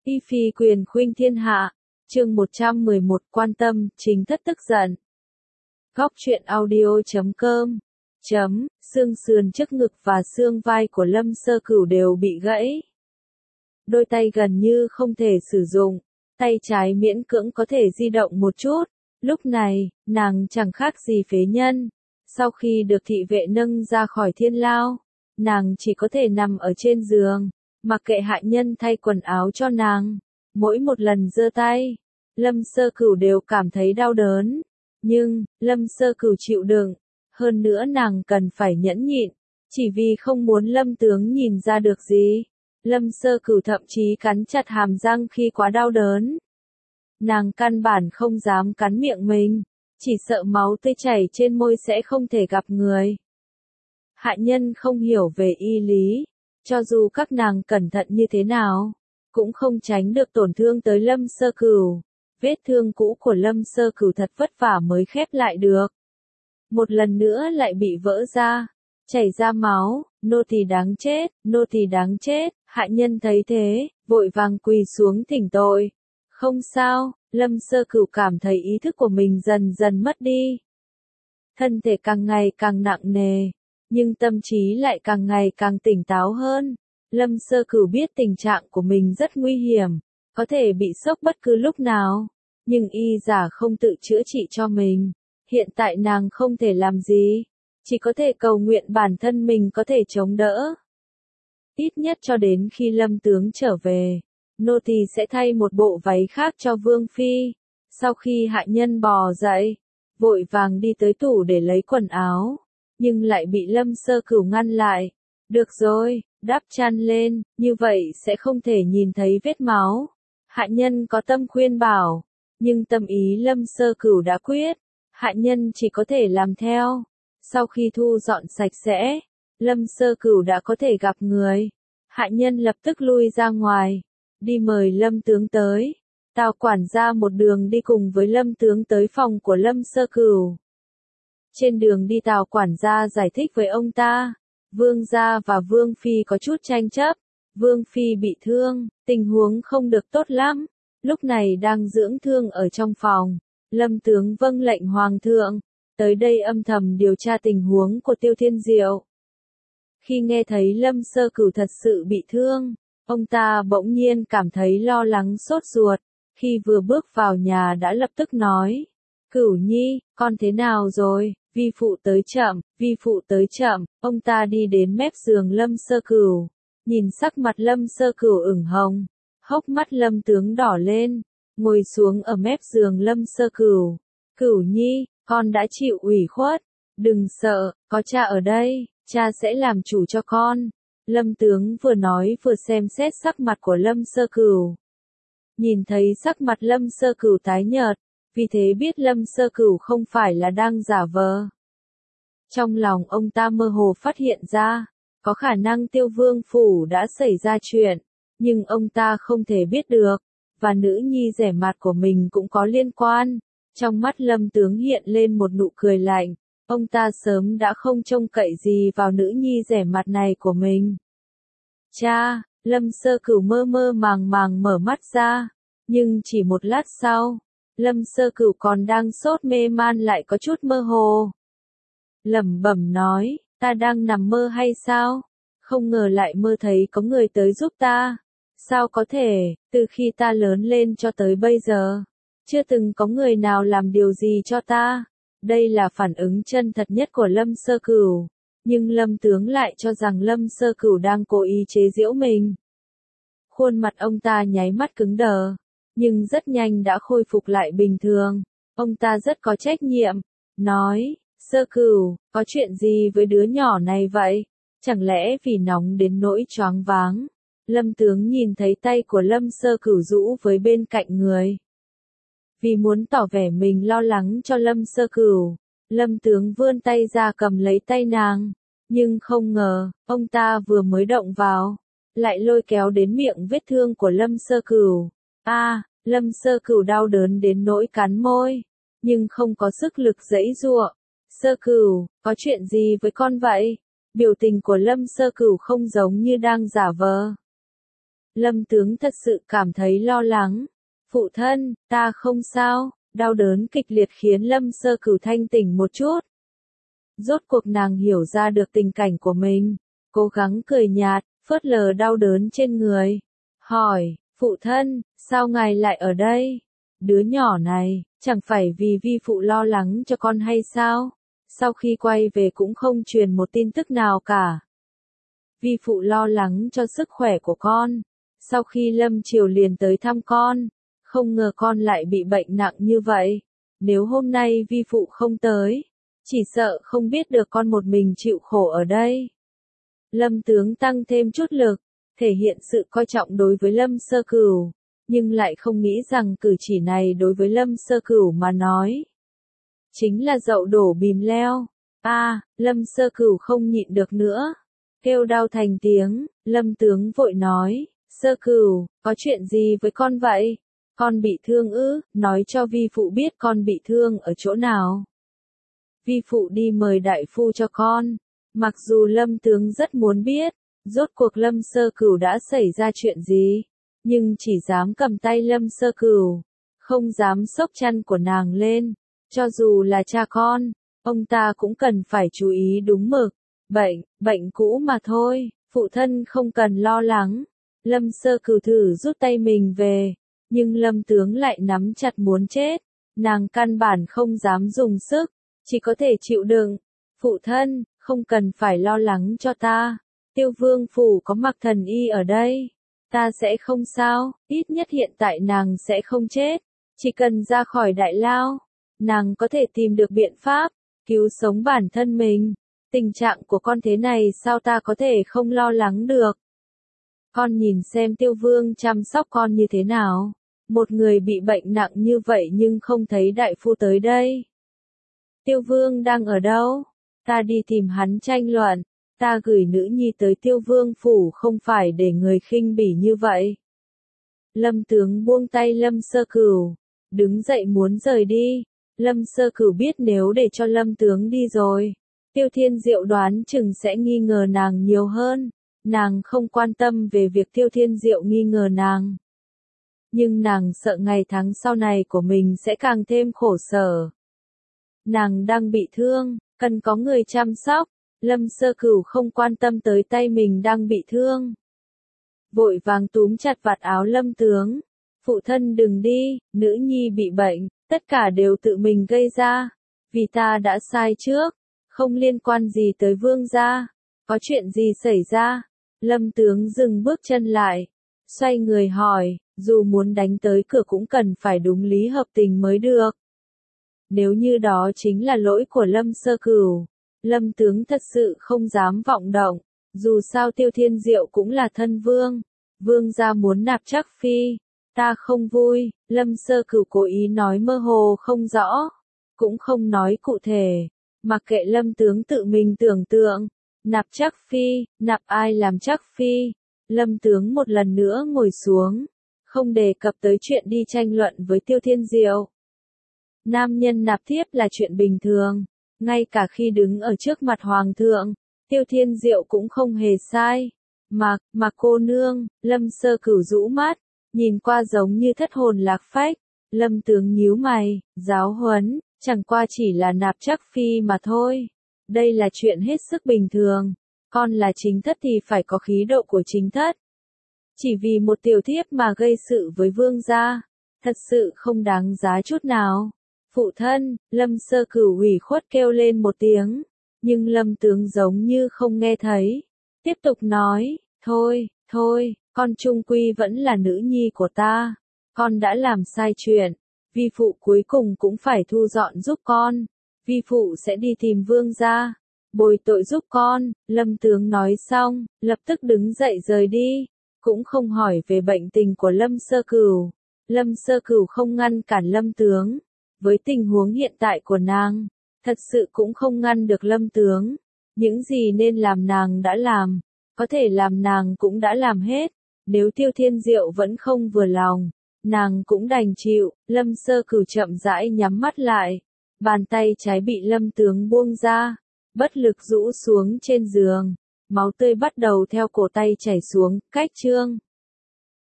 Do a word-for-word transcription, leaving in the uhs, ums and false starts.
Y phi quyền khuynh thiên hạ, chương một trăm mười một quan tâm, chính thất tức giận. Góc truyện audio chấm com chấm, xương sườn trước ngực và xương vai của Lâm Sơ Cửu đều bị gãy. Đôi tay gần như không thể sử dụng, tay trái miễn cưỡng có thể di động một chút. Lúc này, nàng chẳng khác gì phế nhân. Sau khi được thị vệ nâng ra khỏi thiên lao, nàng chỉ có thể nằm ở trên giường, mặc kệ hạ nhân thay quần áo cho nàng. Mỗi một lần giơ tay, Lâm Sơ Cửu đều cảm thấy đau đớn. Nhưng, Lâm Sơ Cửu chịu đựng. Hơn nữa nàng cần phải nhẫn nhịn, chỉ vì không muốn Lâm tướng nhìn ra được gì. Lâm Sơ Cửu thậm chí cắn chặt hàm răng khi quá đau đớn. Nàng căn bản không dám cắn miệng mình, chỉ sợ máu tươi chảy trên môi sẽ không thể gặp người. Hạ nhân không hiểu về y lý, cho dù các nàng cẩn thận như thế nào, cũng không tránh được tổn thương tới Lâm Sơ Cửu. Vết thương cũ của Lâm Sơ Cửu thật vất vả mới khép lại được. Một lần nữa lại bị vỡ ra, chảy ra máu, nô tỳ đáng chết, nô tỳ đáng chết. Hạ nhân thấy thế, vội vàng quỳ xuống thỉnh tội. Không sao, Lâm Sơ Cửu cảm thấy ý thức của mình dần dần mất đi. Thân thể càng ngày càng nặng nề, nhưng tâm trí lại càng ngày càng tỉnh táo hơn. Lâm Sơ Cửu biết tình trạng của mình rất nguy hiểm, có thể bị sốc bất cứ lúc nào, nhưng y giả không tự chữa trị cho mình. Hiện tại nàng không thể làm gì, chỉ có thể cầu nguyện bản thân mình có thể chống đỡ. Ít nhất cho đến khi Lâm tướng trở về, nô tỳ sẽ thay một bộ váy khác cho Vương Phi. Sau khi hạ nhân bò dậy, vội vàng đi tới tủ để lấy quần áo, nhưng lại bị Lâm Sơ Cửu ngăn lại. Được rồi, đắp chăn lên, như vậy sẽ không thể nhìn thấy vết máu. Hạ nhân có tâm khuyên bảo, nhưng tâm ý Lâm Sơ Cửu đã quyết, hạ nhân chỉ có thể làm theo. Sau khi thu dọn sạch sẽ, Lâm Sơ Cửu đã có thể gặp người. Hạ nhân lập tức lui ra ngoài, đi mời Lâm tướng tới. Tào quản gia một đường đi cùng với Lâm tướng tới phòng của Lâm Sơ Cửu. Trên đường đi Tào quản gia giải thích với ông ta, Vương gia và Vương Phi có chút tranh chấp. Vương Phi bị thương, tình huống không được tốt lắm, lúc này đang dưỡng thương ở trong phòng. Lâm tướng vâng lệnh Hoàng thượng, tới đây âm thầm điều tra tình huống của Tiêu Thiên Diệu. Khi nghe thấy Lâm Sơ Cửu thật sự bị thương, ông ta bỗng nhiên cảm thấy lo lắng sốt ruột. Khi vừa bước vào nhà đã lập tức nói, Cửu Nhi, con thế nào rồi? Vi phụ tới chậm, vi phụ tới chậm. Ông ta đi đến mép giường Lâm Sơ Cửu, nhìn sắc mặt Lâm Sơ Cửu ửng hồng, hốc mắt Lâm tướng đỏ lên, ngồi xuống ở mép giường Lâm Sơ Cửu. Cửu Nhi, con đã chịu ủy khuất, đừng sợ, có cha ở đây, cha sẽ làm chủ cho con. Lâm tướng vừa nói vừa xem xét sắc mặt của Lâm Sơ Cửu. Nhìn thấy sắc mặt Lâm Sơ Cửu tái nhợt, vì thế biết Lâm Sơ Cửu không phải là đang giả vờ. Trong lòng ông ta mơ hồ phát hiện ra, có khả năng Tiêu Vương phủ đã xảy ra chuyện, nhưng ông ta không thể biết được, và nữ nhi rẻ mạt của mình cũng có liên quan. Trong mắt Lâm tướng hiện lên một nụ cười lạnh, ông ta sớm đã không trông cậy gì vào nữ nhi rẻ mạt này của mình. Cha, Lâm Sơ Cửu mơ mơ màng màng mở mắt ra, nhưng chỉ một lát sau, Lâm Sơ Cửu còn đang sốt mê man lại có chút mơ hồ. Lẩm bẩm nói, ta đang nằm mơ hay sao? Không ngờ lại mơ thấy có người tới giúp ta. Sao có thể, từ khi ta lớn lên cho tới bây giờ, chưa từng có người nào làm điều gì cho ta. Đây là phản ứng chân thật nhất của Lâm Sơ Cửu, nhưng Lâm tướng lại cho rằng Lâm Sơ Cửu đang cố ý chế giễu mình. Khuôn mặt ông ta nháy mắt cứng đờ, nhưng rất nhanh đã khôi phục lại bình thường. Ông ta rất có trách nhiệm, nói, Sơ Cửu, có chuyện gì với đứa nhỏ này vậy? Chẳng lẽ vì nóng đến nỗi choáng váng? Lâm tướng nhìn thấy tay của Lâm Sơ Cửu rũ với bên cạnh người. Vì muốn tỏ vẻ mình lo lắng cho Lâm Sơ Cửu, Lâm tướng vươn tay ra cầm lấy tay nàng, nhưng không ngờ, ông ta vừa mới động vào, lại lôi kéo đến miệng vết thương của Lâm Sơ Cửu. A, à, Lâm Sơ Cửu đau đớn đến nỗi cắn môi, nhưng không có sức lực giãy giụa. Sơ Cửu, có chuyện gì với con vậy? Biểu tình của Lâm Sơ Cửu không giống như đang giả vờ. Lâm Tướng thật sự cảm thấy lo lắng. Phụ thân, ta không sao, đau đớn kịch liệt khiến Lâm Sơ Cửu thanh tỉnh một chút. Rốt cuộc nàng hiểu ra được tình cảnh của mình, cố gắng cười nhạt, phớt lờ đau đớn trên người. Hỏi, phụ thân, sao ngài lại ở đây? Đứa nhỏ này, chẳng phải vì vi phụ lo lắng cho con hay sao? Sau khi quay về cũng không truyền một tin tức nào cả. Vi phụ lo lắng cho sức khỏe của con. Sau khi Lâm Triều liền tới thăm con, không ngờ con lại bị bệnh nặng như vậy. Nếu hôm nay vi phụ không tới, chỉ sợ không biết được con một mình chịu khổ ở đây. Lâm Tướng tăng thêm chút lực, thể hiện sự coi trọng đối với Lâm Sơ Cửu, nhưng lại không nghĩ rằng cử chỉ này đối với Lâm Sơ Cửu mà nói chính là dậu đổ bìm leo. A, à, Lâm Sơ Cửu không nhịn được nữa, kêu đau thành tiếng. Lâm Tướng vội nói, Sơ Cửu, có chuyện gì với con vậy? Con bị thương ư? Nói cho vi phụ biết con bị thương ở chỗ nào. Vi phụ đi mời đại phu cho con. Mặc dù Lâm Tướng rất muốn biết, rốt cuộc Lâm Sơ Cửu đã xảy ra chuyện gì, nhưng chỉ dám cầm tay Lâm Sơ Cửu, không dám xốc chăn của nàng lên. Cho dù là cha con, ông ta cũng cần phải chú ý đúng mực. Bệnh, bệnh cũ mà thôi, phụ thân không cần lo lắng. Lâm Sơ Cửu thử rút tay mình về, nhưng Lâm Tướng lại nắm chặt muốn chết. Nàng căn bản không dám dùng sức, chỉ có thể chịu đựng. Phụ thân, không cần phải lo lắng cho ta. Tiêu Vương phủ có Mặc Thần Y ở đây. Ta sẽ không sao, ít nhất hiện tại nàng sẽ không chết. Chỉ cần ra khỏi đại lao, nàng có thể tìm được biện pháp, cứu sống bản thân mình. Tình trạng của con thế này sao ta có thể không lo lắng được. Con nhìn xem Tiêu Vương chăm sóc con như thế nào. Một người bị bệnh nặng như vậy nhưng không thấy đại phu tới đây. Tiêu Vương đang ở đâu? Ta đi tìm hắn tranh luận. Ta gửi nữ nhi tới Tiêu Vương phủ không phải để người khinh bỉ như vậy. Lâm Tướng buông tay Lâm Sơ Cửu, đứng dậy muốn rời đi. Lâm Sơ Cửu biết nếu để cho Lâm Tướng đi rồi, Tiêu Thiên Diệu đoán chừng sẽ nghi ngờ nàng nhiều hơn. Nàng không quan tâm về việc Tiêu Thiên Diệu nghi ngờ nàng, nhưng nàng sợ ngày tháng sau này của mình sẽ càng thêm khổ sở. Nàng đang bị thương, cần có người chăm sóc. Lâm Sơ Cửu không quan tâm tới tay mình đang bị thương, vội vàng túm chặt vạt áo Lâm Tướng. Phụ thân đừng đi, nữ nhi bị bệnh, tất cả đều tự mình gây ra. Vì ta đã sai trước, không liên quan gì tới Vương gia. Có chuyện gì xảy ra? Lâm Tướng dừng bước chân lại, xoay người hỏi, dù muốn đánh tới cửa cũng cần phải đúng lý hợp tình mới được. Nếu như đó chính là lỗi của Lâm Sơ Cửu, Lâm Tướng thật sự không dám vọng động. Dù sao Tiêu Thiên Diệu cũng là thân vương, vương gia muốn nạp Trác phi, ta không vui. Lâm Sơ Cửu cố ý nói mơ hồ không rõ, cũng không nói cụ thể, mặc kệ Lâm Tướng tự mình tưởng tượng. Nạp Trác phi, nạp ai làm Trác phi? Lâm Tướng một lần nữa ngồi xuống, không đề cập tới chuyện đi tranh luận với Tiêu Thiên Diệu. Nam nhân nạp thiếp là chuyện bình thường, ngay cả khi đứng ở trước mặt hoàng thượng, Tiêu Thiên Diệu cũng không hề sai. Mặc, mặc cô nương. Lâm Sơ Cửu rũ mắt, nhìn qua giống như thất hồn lạc phách. Lâm Tướng nhíu mày, giáo huấn, chẳng qua chỉ là nạp Trác phi mà thôi. Đây là chuyện hết sức bình thường, con là chính thất thì phải có khí độ của chính thất. Chỉ vì một tiểu thiếp mà gây sự với vương gia, thật sự không đáng giá chút nào. Phụ thân, Lâm Sơ Cửu ủy khuất kêu lên một tiếng, nhưng Lâm Tướng giống như không nghe thấy. Tiếp tục nói, thôi, thôi, con trung quy vẫn là nữ nhi của ta. Con đã làm sai chuyện, vi phụ cuối cùng cũng phải thu dọn giúp con. Vi phụ sẽ đi tìm vương gia, bồi tội giúp con. Lâm Tướng nói xong, lập tức đứng dậy rời đi, cũng không hỏi về bệnh tình của Lâm Sơ Cửu. Lâm Sơ Cửu không ngăn cản Lâm Tướng, với tình huống hiện tại của nàng, thật sự cũng không ngăn được Lâm Tướng. Những gì nên làm nàng đã làm, có thể làm nàng cũng đã làm hết. Nếu Tiêu Thiên Diệu vẫn không vừa lòng, nàng cũng đành chịu. Lâm Sơ Cửu chậm rãi nhắm mắt lại, bàn tay trái bị Lâm Tướng buông ra, bất lực rũ xuống trên giường, máu tươi bắt đầu theo cổ tay chảy xuống. Cách chương